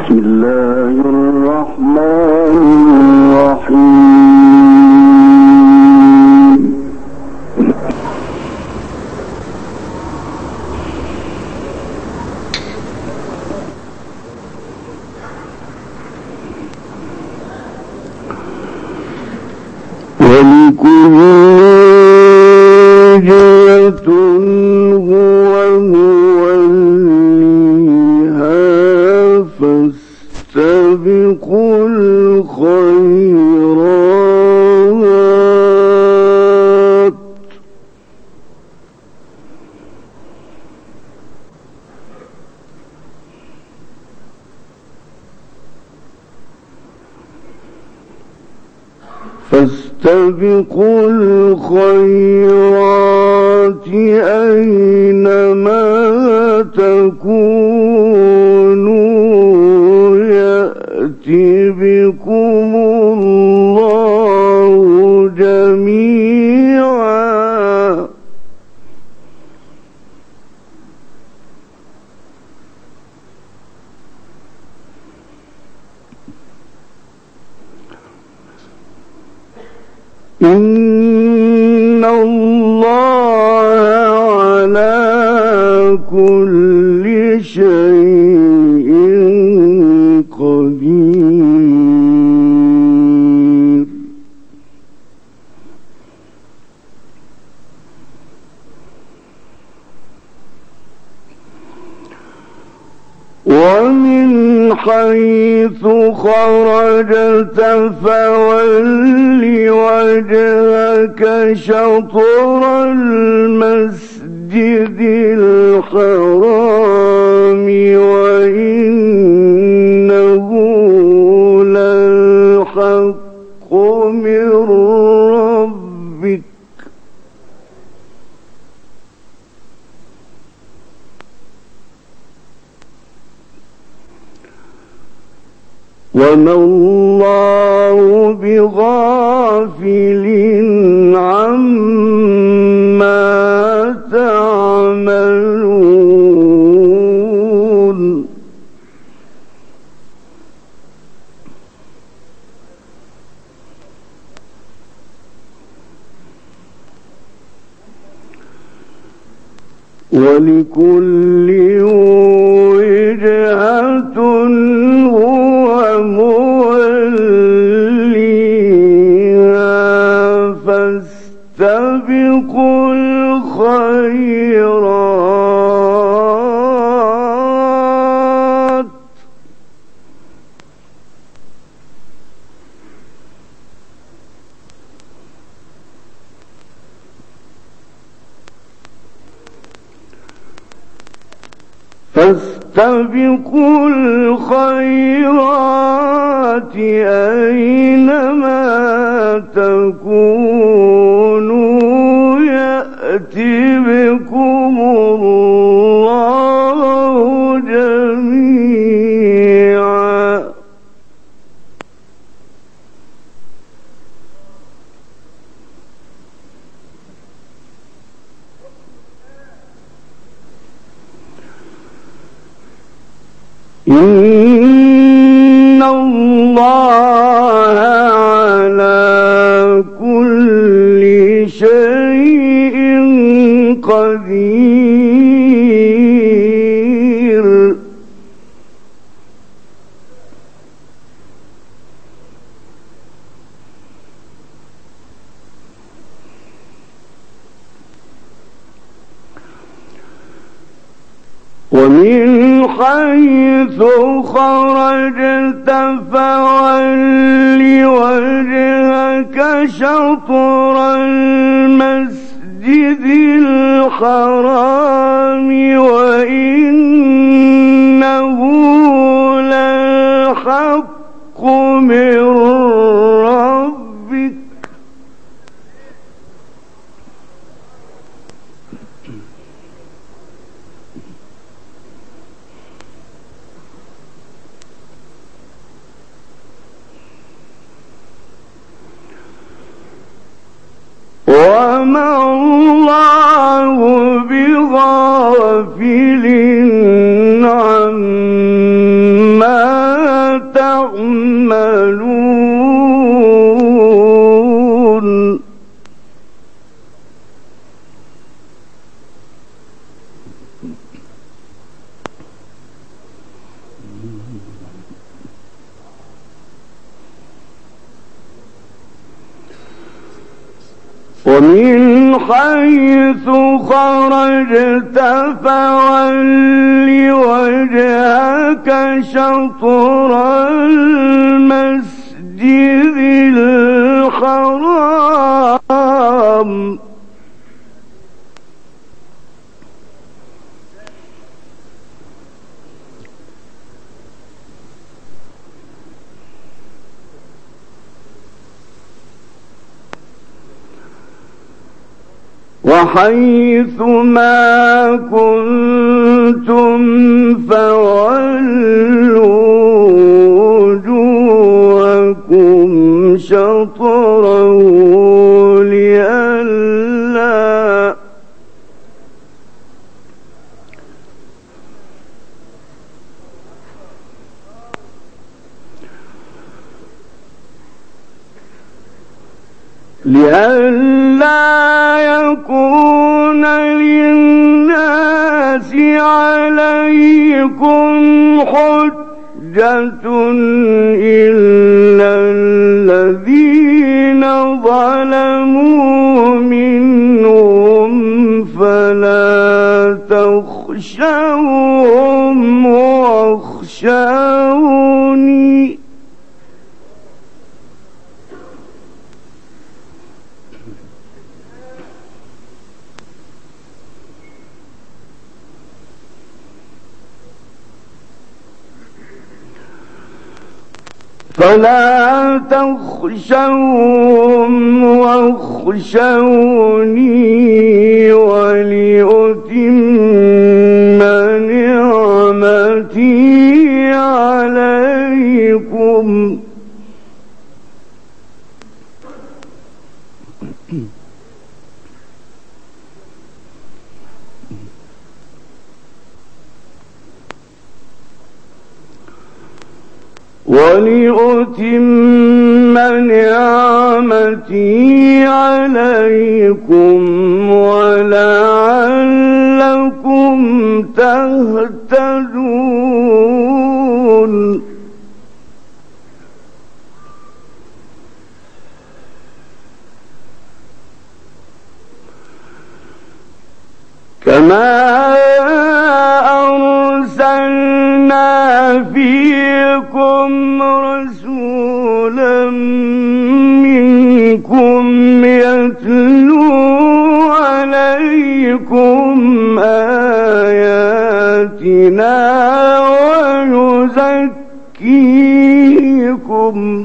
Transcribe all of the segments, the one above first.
بسم الله الرحمن الرحيم. ولكل وجهة هو موليها فاستبقوا الخيرات أينما تكونوا يأتي بكم الله جميعا إن الله على كل شيء قدير. ومن حيث خرجت فول وجهك شطر المسجد الحرام وإنه للحق من ربك وما الله بغافل عما تعملون. ولكل وجهة هو موليها فاستبقوا الخيرات أينما تكونوا يأتي بكم الله جميعا إن الله على كل شيء قدير. ومن حيث خرجت فول وجهك شطر المسجد الحرام وإنه للحق من ربك وما الله بغافل عما ومن حيث خرجت فول وجهك شطر المسجد الحرام وحيث ما كنتم فولوا وجوهكم شطره لئلا يكون للناس عليكم حجة إلا الذين ظلموا منهم فلا تخشوهم واخشوني واخشوني ولأتم نعمتي عليكم ولعلكم تهتدون كما أرسلنا فيكم رسولا منكم يتلو عليكم آياتنا ويزكيكم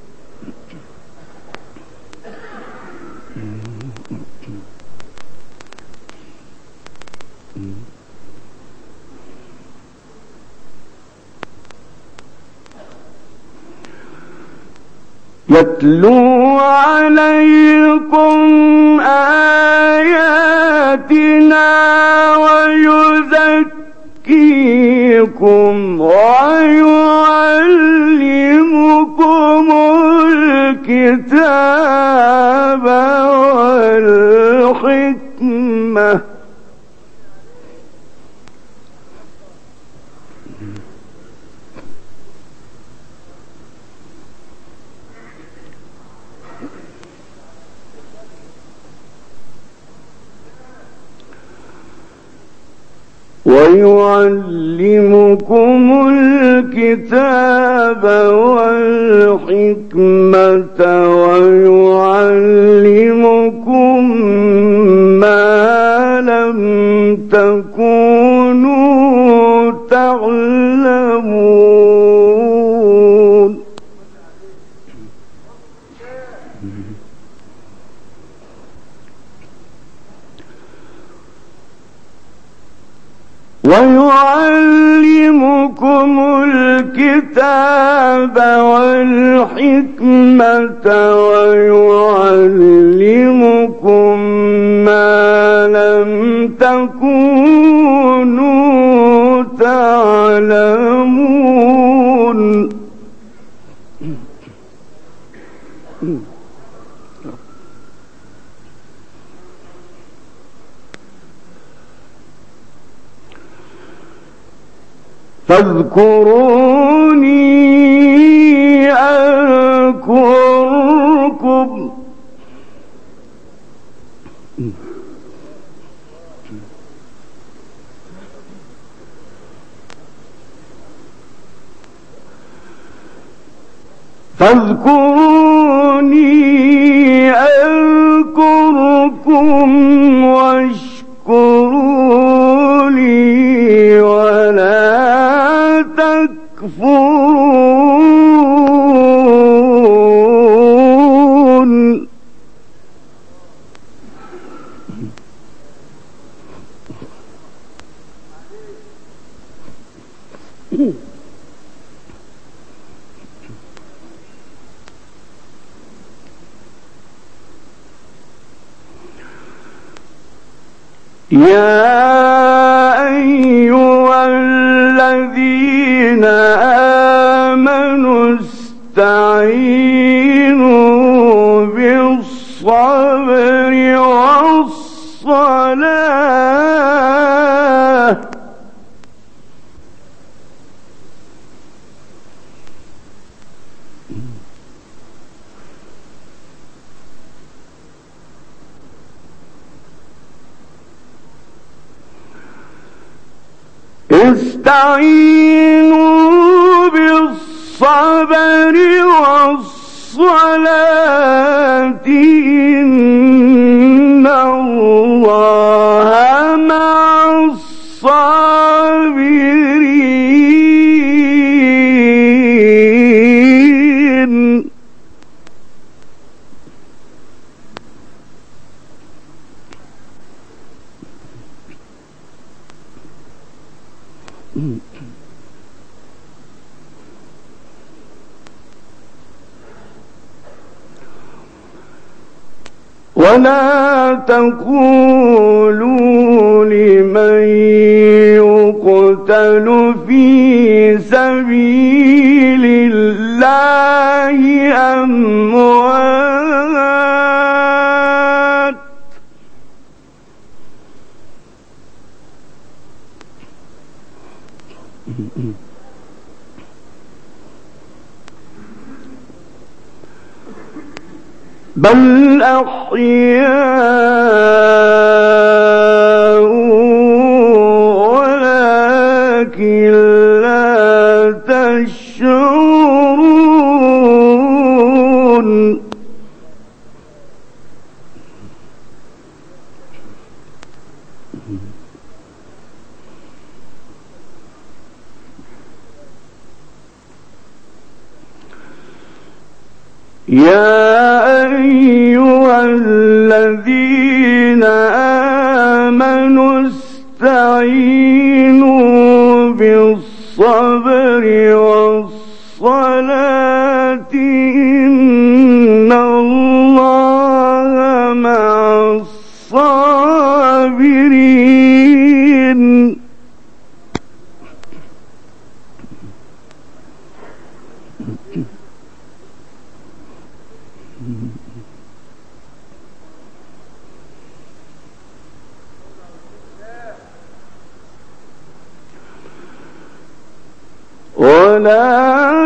ويعلمكم الكتاب والحكمة ويعلمكم ما لم تكونوا تعلمون ويعلمكم الكتاب والحكمة ويعلمكم ما لم تكونوا تعلمون فاذكروني أذكركم فاذكروني أذكركم واشكروا لي ولا تكفرون. يا أيها الذين آمنوا استعينوا بالصبر والصلاة استعينوا بالصبر والصلاة إن الله مع الصابرين. ولا تقولوا لمن يقتل في سبيل الله أموات بل أحياء ولكن لا تشعرون. يا أيها الذين آمنوا استعينوا بالصبر والصلاة إن الله مع الصابرين. ولا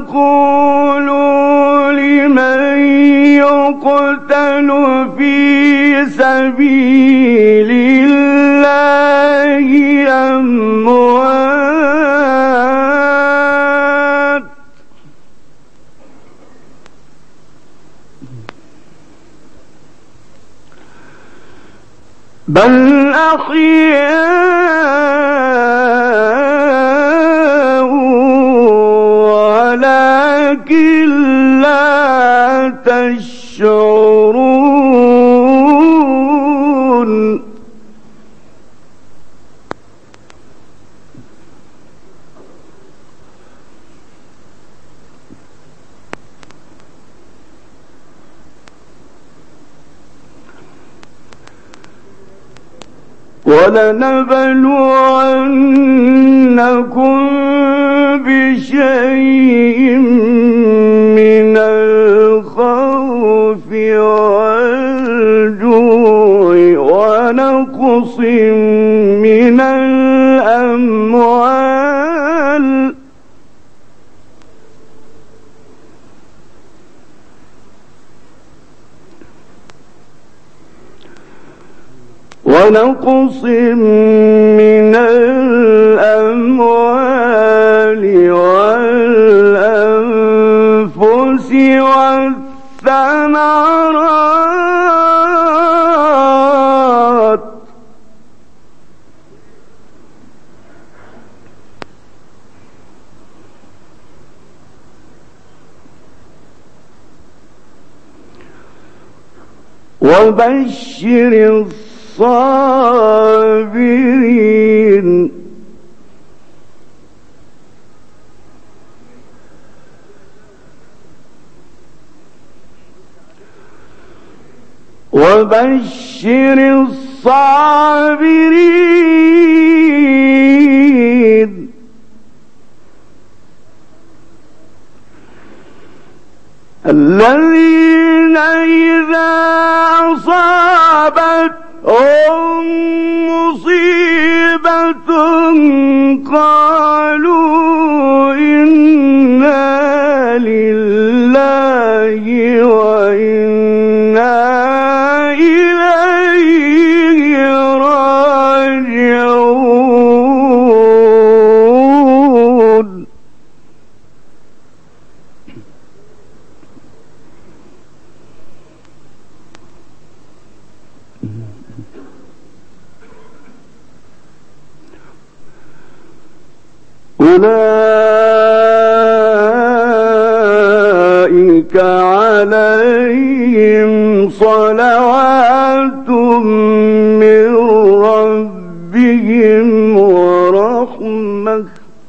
تقولوا لمن يقتل في سبيل الله أموات بل أحياء ولكن لا تشعرون. ولنبلونكم بشيء من الخوف والجوع ونقص من الأموال والأنفس وبشر الصابرين وبشر الصابرين الذين إذا أصابتهم مصيبة قالوا إنا لله وإنا إليه راجعون أولئك عليهم صلوات من ربهم ورحمة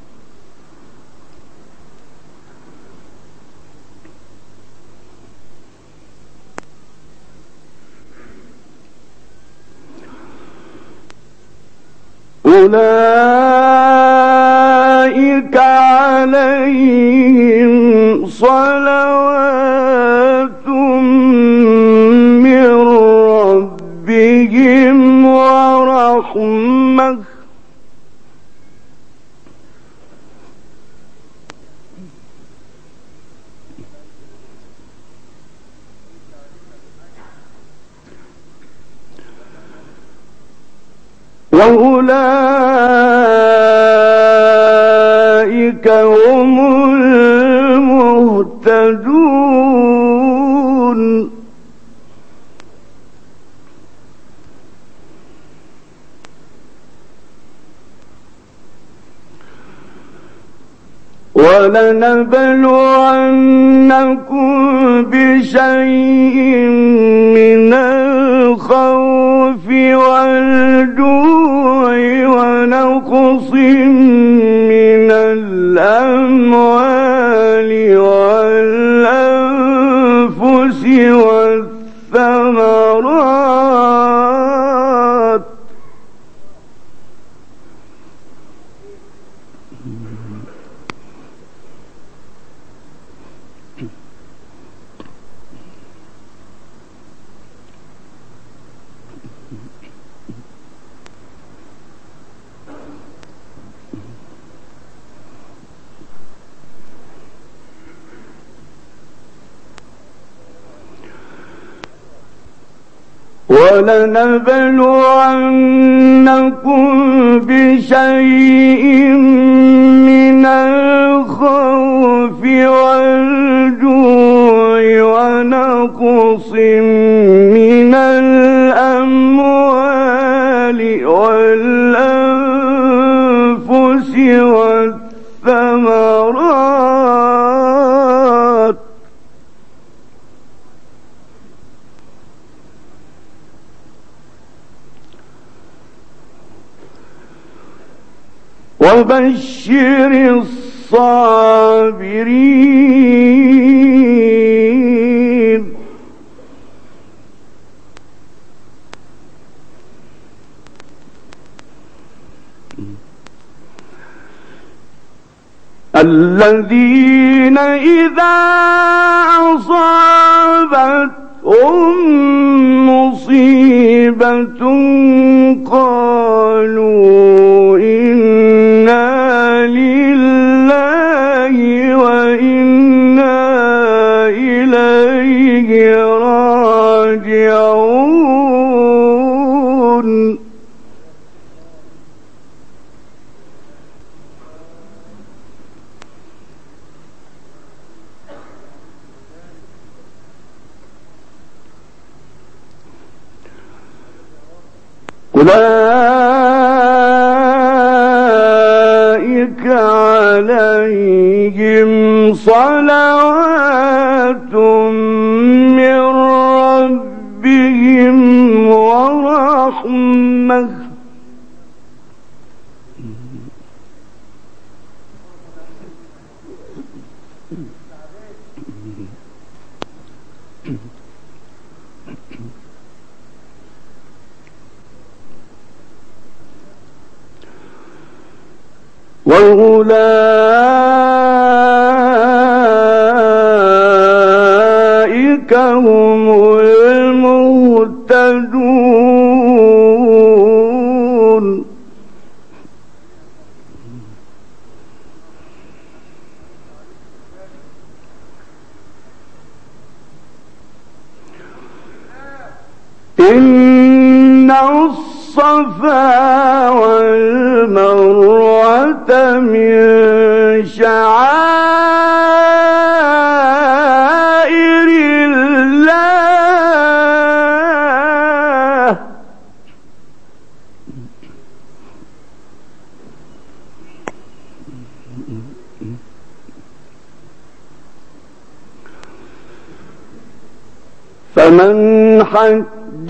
أولئك عليهم صلوات من ربهم ورحمة وأولئك هم المهتدون ولنبلونكم بشيء من الخوف والجوع ونقص من الأموال والأنفس والثمرات ولنبلونكم بشيء من الخوف والجوع ونقص من الأموال والأنفس والثمرات وبشر الصابرين الذين إذا أصابتهم مصيبة قالوا إنا لله وإنا إليه راجعون أولئك عليهم صلوات من ربهم وأولئك هم المهتدون. إن الصفا والمروة من شعائر الله فمن حج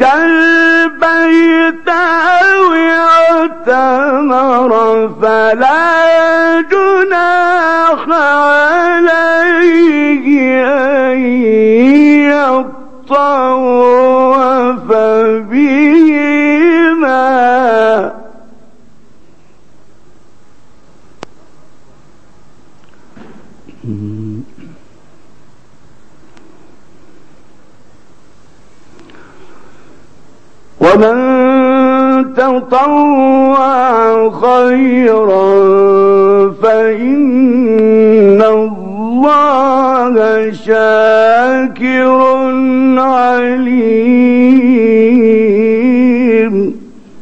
البيت أو اعتمر فلا جناح عليه أن يطوف بهما ومن تطوع خيرا فإن الله شاكر عليم.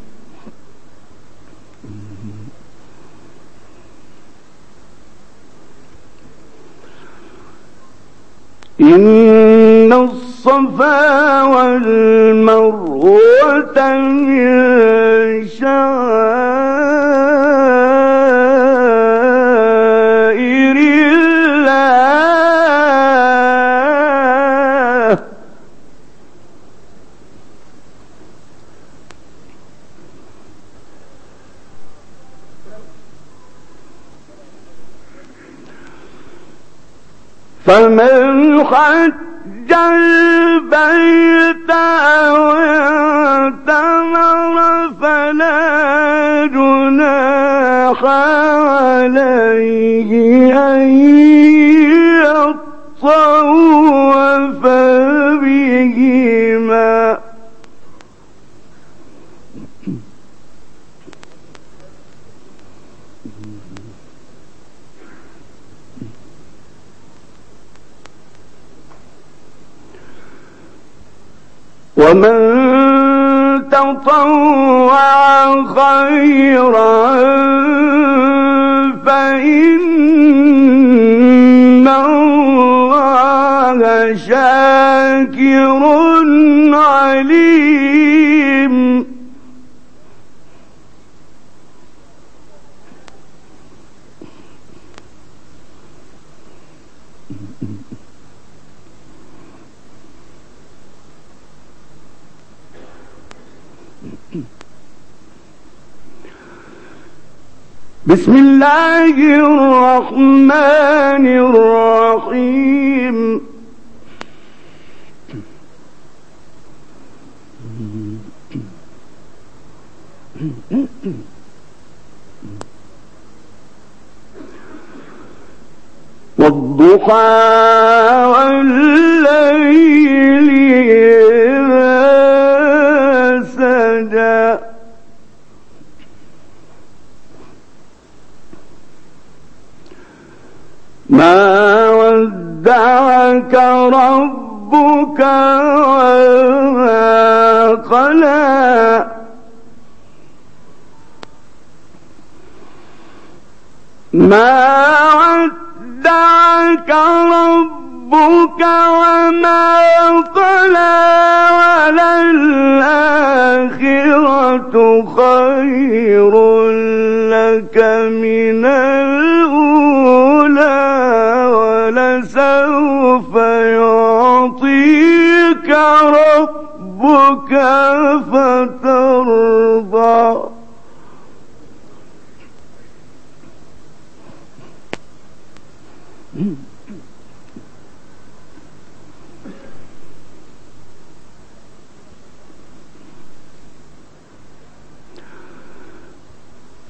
إن الصفا والمروة من شعائر الله فمن حج البيت أو اعتمر فلا جناح عليه أن يطوف بهما ومن تطوع خيرا فإن الله شاكر عليم. بسم الله الرحمن الرحيم. والضحى والليل إذا سجى ما ودعك ربك وما قلى ما ودعك ربك وما قلى وللآخرة خير لك من الأولى ولسوف يعطيك ربك فترضى.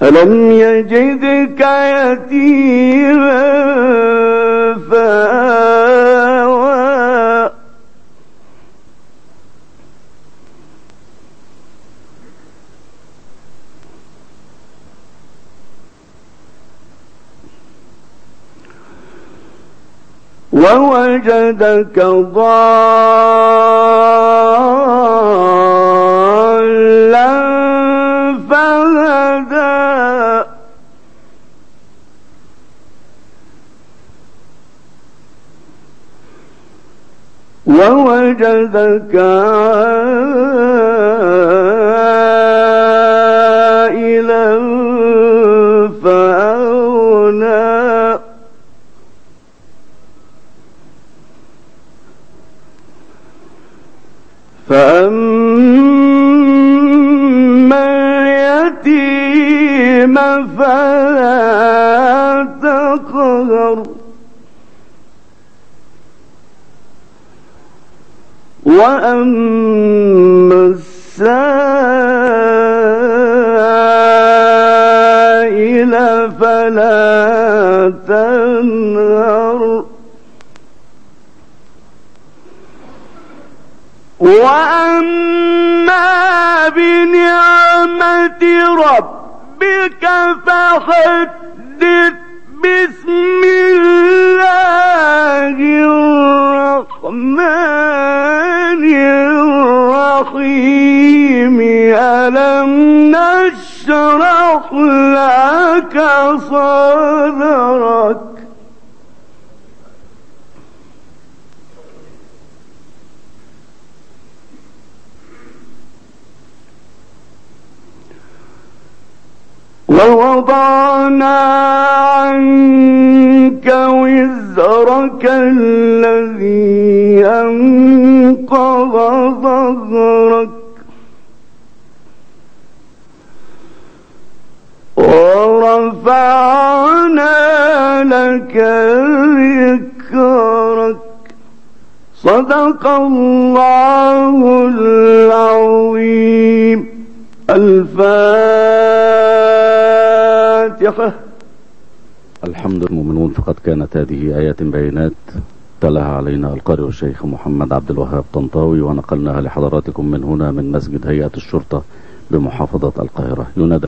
ألم يجدك يتيما فآوى ووجدك ضالا فهدى ووجدك عائلا فأغنى فأما اليتيم فلا تقهر وأما السائل فلا تنهر وأما بنعمة ربك فحدث بسم الله الرحمن الرحيم ألم نشرح لك صدرك ووضعنا عنك وزرك الذي أنقض ظهرك ورفعنا لك ذكرك صدق الله العظيم. الفاتحة. الحمد المؤمنون. فقد كانت هذه آيات بينات تلاها علينا القارئ الشيخ محمد عبد الوهاب طنطاوي، ونقلناها لحضراتكم من هنا من مسجد هيئة الشرطة بمحافظة القاهرة. ينادى